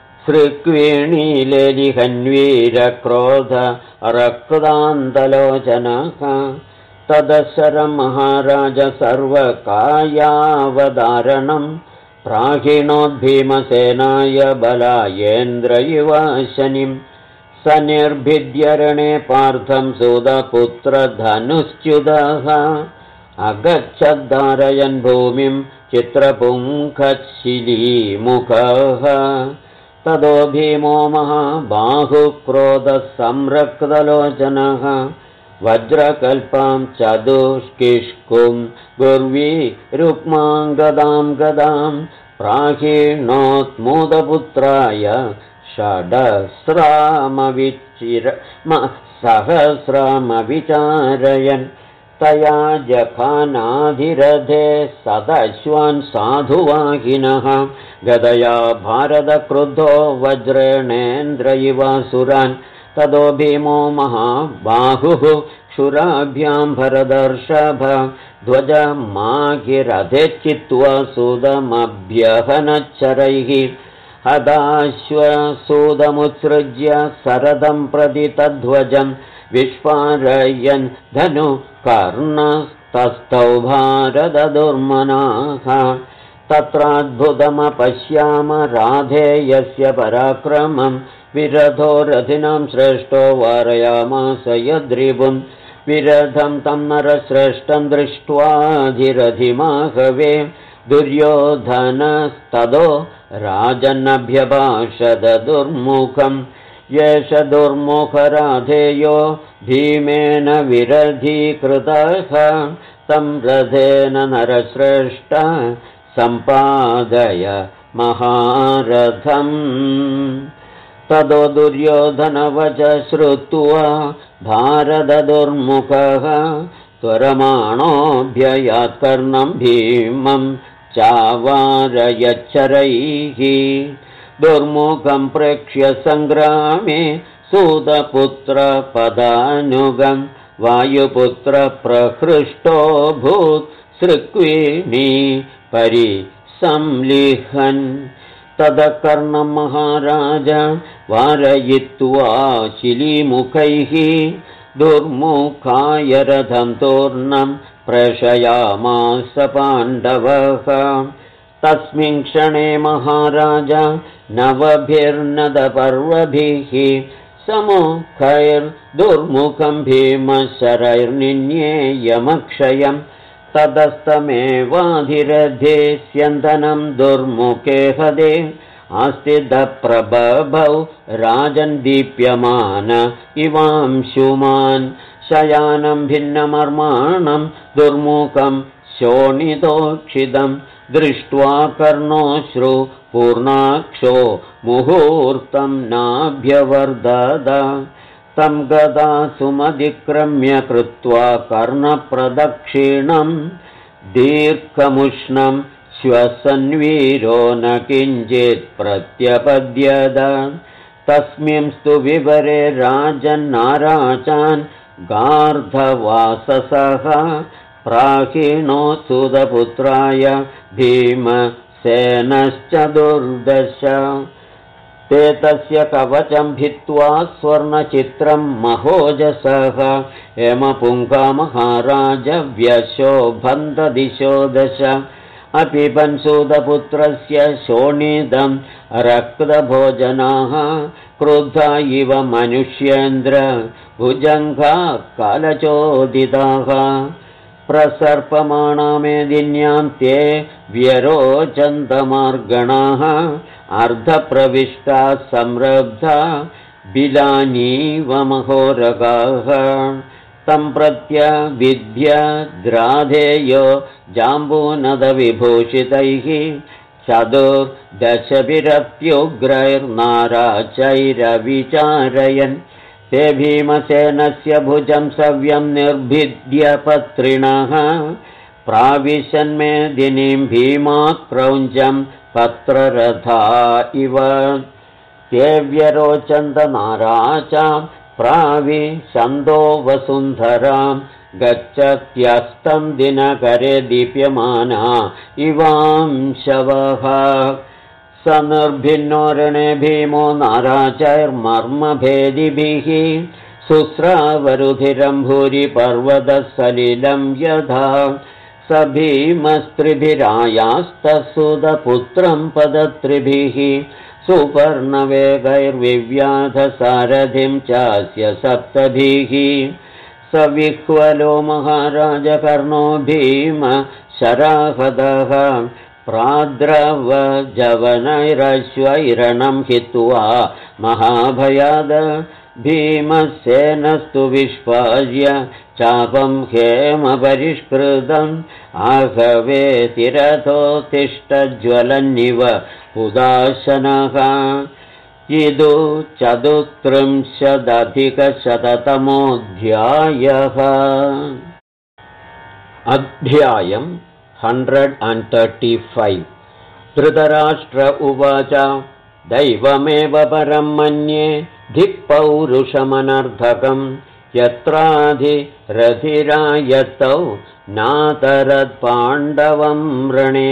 सृक्वीणीलेलिहन्वीरक्रोध रक्तान्तलोचनः तदशरं महाराज सर्वकायावधारणं प्राहिणोद्भीमसेनाय बलायेन्द्र इव शनिं स निर्भिद्यरणे पार्थं सुतपुत्रधनुश्च्युतः अगच्छद्धारयन् भूमिं चित्रपुङ्खशिलीमुखः ततो भीमो महाबाहुक्रोधः संरक्तलोचनः वज्रकल्पां चतुष्किष्कुं गुर्वी रुक्मां गदां प्राहिणोत्मुदपुत्राय सहस्रामविचारयन् तया जखानाधिरथे सदश्वान् साधुवाहिनः गदया भारतक्रुद्धो वज्रेणेन्द्र इवासुरान् ततो भीमो महाबाहुः क्षुराभ्यां भरदर्षभ ध्वजमागिरथे चित्वा सुदमभ्यहनच्चरैः हदाश्वसूदमुत्सृज्य सरदं प्रति तद्ध्वजं विस्फारयन् धनु कर्णस्तस्थौ भारतदुर्मनाः तत्राद्भुतमपश्याम राधेयस्य पराक्रमं विरधो रथिनां श्रेष्ठो वारयामास यद्रिपुं विरधं तं नरश्रेष्ठं दृष्ट्वाधिरथिमाहवे दुर्योधनस्तदो राजन्नभ्यभाषद दुर्मुखम् येष दुर्मुखराधेयो भीमेन विरधीकृतः तं रथेन नरश्रेष्ठ सम्पादय महारथम् तदो दुर्योधनवच श्रुत्वा भारतदुर्मुखः त्वरमाणोऽभ्ययात्कर्णं भीमं चावारयच्छरैः दुर्मुखं प्रेक्ष्य सङ्ग्रामे सूतपुत्रपदानुगं वायुपुत्रप्रहृष्टोऽभूत् सृक्विणी परिसंलिहन् ततः कर्णं महाराज वारयित्वा शिलीमुखैः दुर्मुखाय रथं तूर्णं प्रेषयामास पाण्डवः तस्मिन् क्षणे महाराज नवभिर्नदपर्वभिः समुखैर्दुर्मुखं भीमशरैर्निन्येयमक्षयम् ततस्तमेवाधिरथे स्यन्दनं दुर्मुखे हदे आस्तिदप्रबभौ राजन् दीप्यमान इवांशुमान् शयानं भिन्नमर्माणं दुर्मुखं शोणितोक्षितं दृष्ट्वा कर्णोऽश्रु पूर्णाक्षो मुहूर्तं नाभ्यवर्दद तं गदा सुमधिक्रम्य कृत्वा कर्णप्रदक्षिणं दीर्घमुष्णं श्वसन्वीरो न किञ्चित् प्रत्यपद्यत तस्मिंस्तु विवरे राजन्नाराचान् गार्धवाससः प्राहिणो सुतपुत्राय भीमसेनश्च दुर्दश ते तस्य कवचं भित्त्वा स्वर्णचित्रं महोजसः हेमपुङ्गामहाराज व्यशोभन्तदिशो दश अपिबन् सुतपुत्रस्य शोणितं रक्तभोजनाः क्रुद्धा इव मनुष्येन्द्र भुजङ्गा कालचोदिताः प्रसर्पमाणा मेदिन्यां ते व्यरोचन्तमार्गणाः अर्धप्रविष्टा संरब्धा बिलानीव महोरगाः तं प्रत्यविद्य द्राधेयो जाम्बूनदविभूषितैः चतुर्दशभिरप्युग्रैर्नाराचैरविचारयन् ते भीमसेनस्य भुजं सव्यं निर्भिद्य पत्रिणः प्राविशन्मेदिनीं भीमात् क्रौञ्चं पत्ररथा इव ते व्यरोचन्दनाराचां प्राविशन्दो वसुन्धरां गच्छत्यस्तं दिनकरे दीप्यमाना इवांशवः स निर्भिन्नो रणे भीमो नाराचैर्मर्मभेदिभिः शुश्रावरुधिरं भूरि पर्वतसलिलं यथा स भीमस्त्रिभिरायास्तसुतपुत्रं पदत्रिभिः सुपर्णवेगैर्विव्याधसारथिं चास्य सप्तभिः स विह्वलो महाराजकर्णो भीम शराहदः प्राद्रवजवनैरश्वैरणं हित्वा महाभयाद भीमसेनस्तु विष्पाद्य चापं हेमपरिष्कृतम् आहवेतिरथोत्तिष्ठज्वलन्निव उदाशनः इदु 34,135 अध्यायम् 135 धृतराष्ट्र उवाच दैवमेव परं मन्ये धिक्पौरुषमनर्धकं यत्राधिरथिरायतौ नातरत्पाण्डवं रणे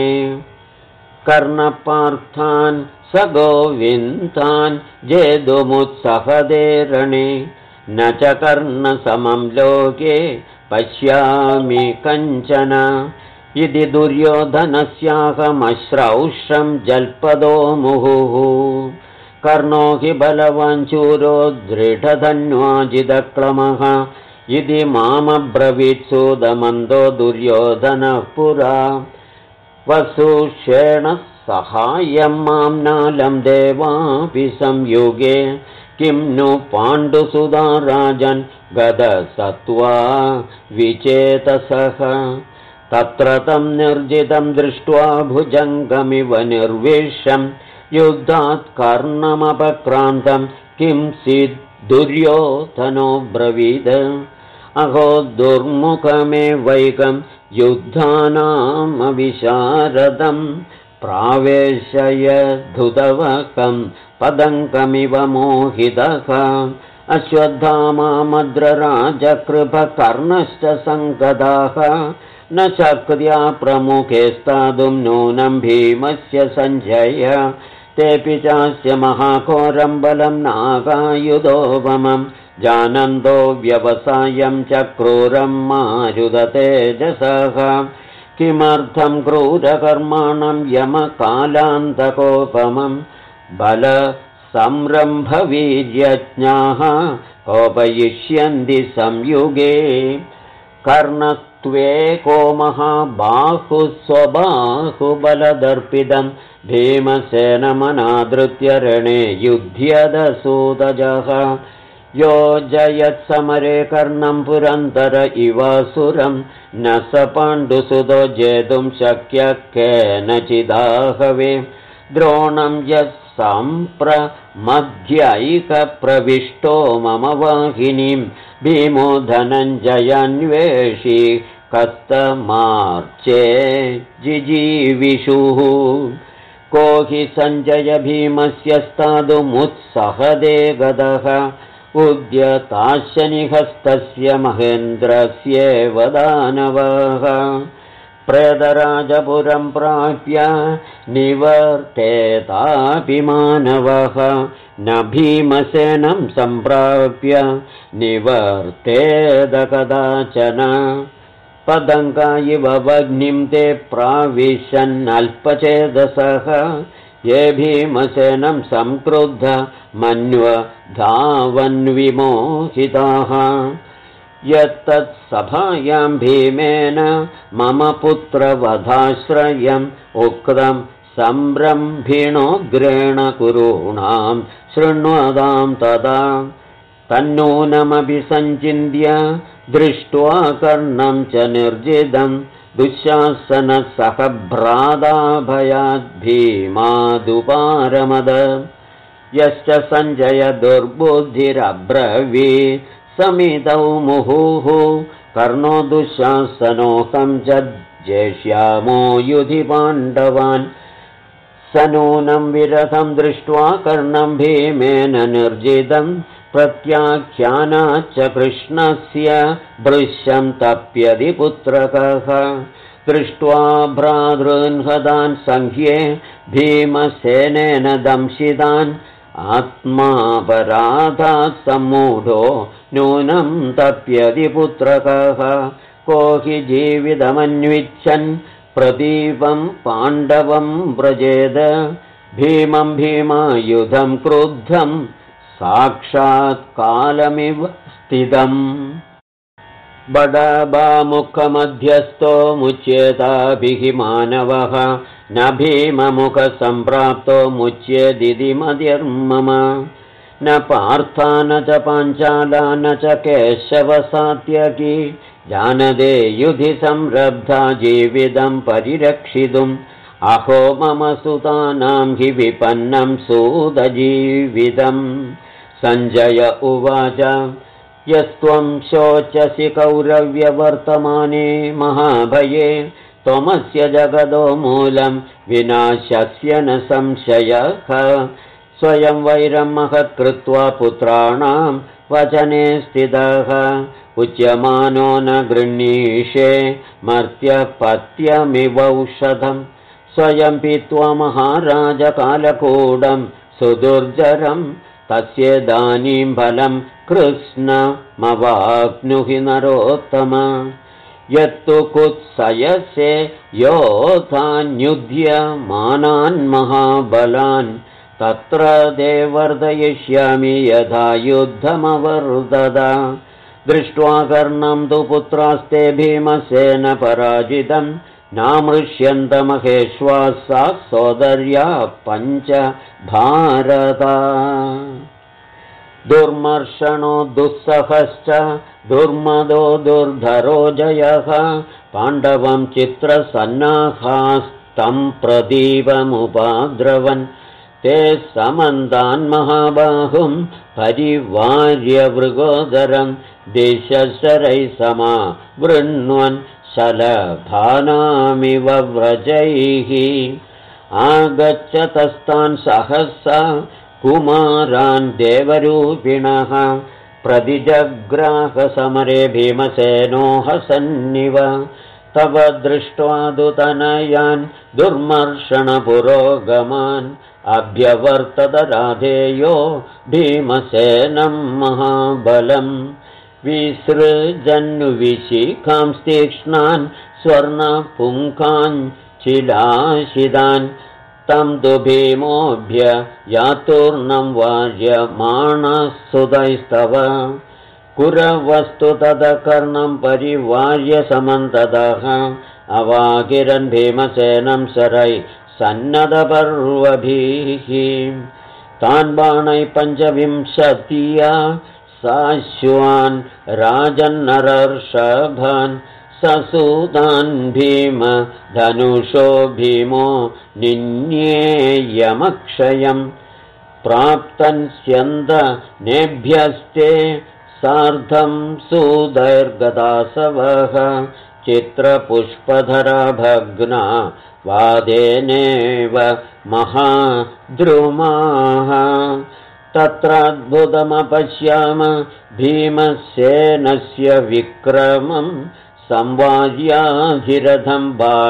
कर्णपार्थान् स गोविन्दान् जेतुमुत्सहदे रणे न च कर्णसमं लोके पश्यामि कञ्चन इति दुर्योधनस्याहमश्रौषं जल्पदो मुहुः कर्णो हि बलवान् शूरो दृढधन्वाजिदक्लमः इति मामब्रवीत्सूदमन्दो दुर्योधनः पुरा वसुषेण सहायं मां नालं देवापि संयुगे किं नु पाण्डुसुधा राजन् गदसत्त्वा विचेतसः तत्र तं निर्जितं दृष्ट्वा भुजङ्गमिव निर्विशं युद्धात् कर्णमपक्रान्तं किं सिद् दुर्योधनो ब्रवीद अहो दुर्मुखमेवैकं युद्धानामविशारदं प्रावेशयधुतवकं पदङ्कमिव मोहितः अश्वत्थामा मद्रराजकृपकर्णश्च सङ्गदाः न शक्त्या प्रमुखे स्थातुं नूनं भीमस्य सञ्जय तेऽपि चास्य महाघोरं बलं नागायुधोपमं जानन्तो व्यवसायं च क्रूरं मारुदतेजसः किमर्थं क्रूरकर्माणं यमकालान्तकोपमं बलसंरम्भवीर्यज्ञाः कोपयिष्यन्ति संयुगे कर्णस्त्वेको महाबाहुः स्वबाहुबलदर्पितं भीमसेनमनादृत्य रणे युध्यदसूतजः योजयत्समरे कर्णं पुरन्दर इवासुरं न स पाण्डुसुतो जेतुं शक्यः केनचिदाहवे द्रोणं यः सम्प्रमध्यैकप्रविष्टो मम वाहिनीं भीमो धनञ्जयान्वेषी कस्तमार्चे जिजीविषुः को हि सञ्जय भीमस्य स्थातुमुत्सहदे गदः उद्यताशनिहस्तस्य महेन्द्रस्येव दानवः प्रेतराजपुरं प्राप्य निवर्तेतापि मानवः न भीमसेनं सम्प्राप्य निवर्तेद कदाचन पदङ्का इव वह्निं ते प्राविशन्नल्पचेदसः ये भीमसेनं संक्रुद्ध मन्वधावन्विमोहिताः यत्तत्सभायां भीमेन मम पुत्रवधाश्रयम् उक्तं सम्रम्भिणोग्रेण कुरूणां शृण्वतां तदा तन्नूनमपि सञ्चिन्त्य दृष्ट्वा कर्णं च निर्जितं दुःशासनसह भ्राताभयाद्भीमादुपारमद यश्च सञ्जय दुर्बुद्धिरब्रवीत् समितौ मुहुः कर्णो दुःशासनोऽहं च जेष्यामो युधि पाण्डवान् स नूनं विरथं दृष्ट्वा कर्णं भीमेन निर्जितं प्रत्याख्यानाच्च कृष्णस्य दृश्यं तप्यति पुत्रकः दृष्ट्वा भ्रातॄन्हतान् सङ्ख्ये भीमसेनेन दंशितान् आत्मापराधात् सम्मूढो नूनं तप्यति पुत्रकः को हि जीवितमन्विच्छन् प्रदीपं पाण्डवं व्रजेद भीमं भीमायुधं क्रुद्धं साक्षात् कालमिव स्थितम् बडबामुखमध्यस्थो मुच्येताभिः मानवः न भीममुखसम्प्राप्तो मुच्येदिति मतिर्मम न पार्था न च पाञ्चाला न च केशवसात्यकी जानते युधि संरब्धा जीवितं परिरक्षितुम् अहो मम सुतानां हि विपन्नं सूतजीवितम् सञ्जय उवाच यस्त्वं शोचसि कौरव्यवर्तमाने महाभये त्वमस्य जगदो मूलं विनाशस्य न संशयः स्वयं वैरं महत्कृत्वा पुत्राणां वचने स्थितः उच्यमानो न गृह्णीषे मर्त्यपत्यमिवौषधम् स्वयं पीत्वा महाराजकालकूडं सुदुर्जरं तस्येदानीं फलं कृष्णमवाप्नुहि नरोत्तम यत्तु कुत्सयसे योधान्युध्य मानान् महाबलान् तत्र ते वर्धयिष्यामि यथा युद्धमवर्धत। दृष्ट्वा कर्णं तु पुत्रास्ते भीमसेन पराजितं नामृष्यन्तमहेश्वासा सोदर्या पञ्च भारत। दुर्मर्षणो दुःसहश्च दुर्मदो दुर्धरो जयः पाण्डवं चित्रसन्नाहास्तं प्रदीपमुपाद्रवन् ते समन्तान् महाबाहुं परिवार्य वृगोदरं दिशशरैः समा वृण्वन् शलभानामिव व्रजैः आगच्छतस्तान् सहसा कुमारान् देवरूपिणः प्रतिजग्राहसमरे भीमसेनो हसन्निव तव दृष्ट्वा दुतनयान् दुर्मर्षणपुरोगमान् अभ्यवर्तत राधेयो भीमसेनं महाबलम् विसृजन्विशिखां तीक्ष्णान् स्वर्णपुङ्खान् चिलाशिदान् तं तु भीमोऽभ्य यातूर्णं वार्यमाणः सुतैस्तव कुरवस्तु तदकर्णं परिवार्य समन्ततः अवाकिरन् भीमसेनं शरै सन्नदपर्वभिः तान् बाणै पञ्चविंशत्या साश्वान् राजन्नरर्षभान् ससूतान् भीम धनुषो भीमो निन्येयमक्षयम् प्राप्तन्स्यन्द नेभ्यस्ते सार्धं सुदैर्गदासवः चित्रपुष्पधरा भग्ना वादेनेव महाद्रुमाः तत्राद्भुतमपश्याम भीमसेनस्य विक्रमम् संवार्याधिरथं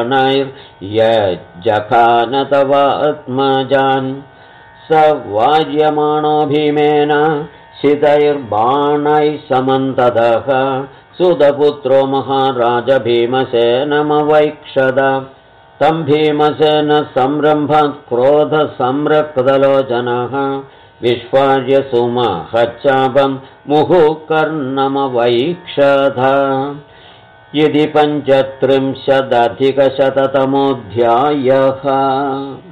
बाणैर्यजखानतवात्मजान् स वार्यमाणो भीमेन शितैर्बाणैः समन्ततः सुतपुत्रो महाराज भीमसेनमवैक्षत तं भीमसेन संरम्भात् क्रोधसंरक्तलोचनः विश्वार्य सुमहच्चापं मुहुः इति 35शततमोऽध्यायः।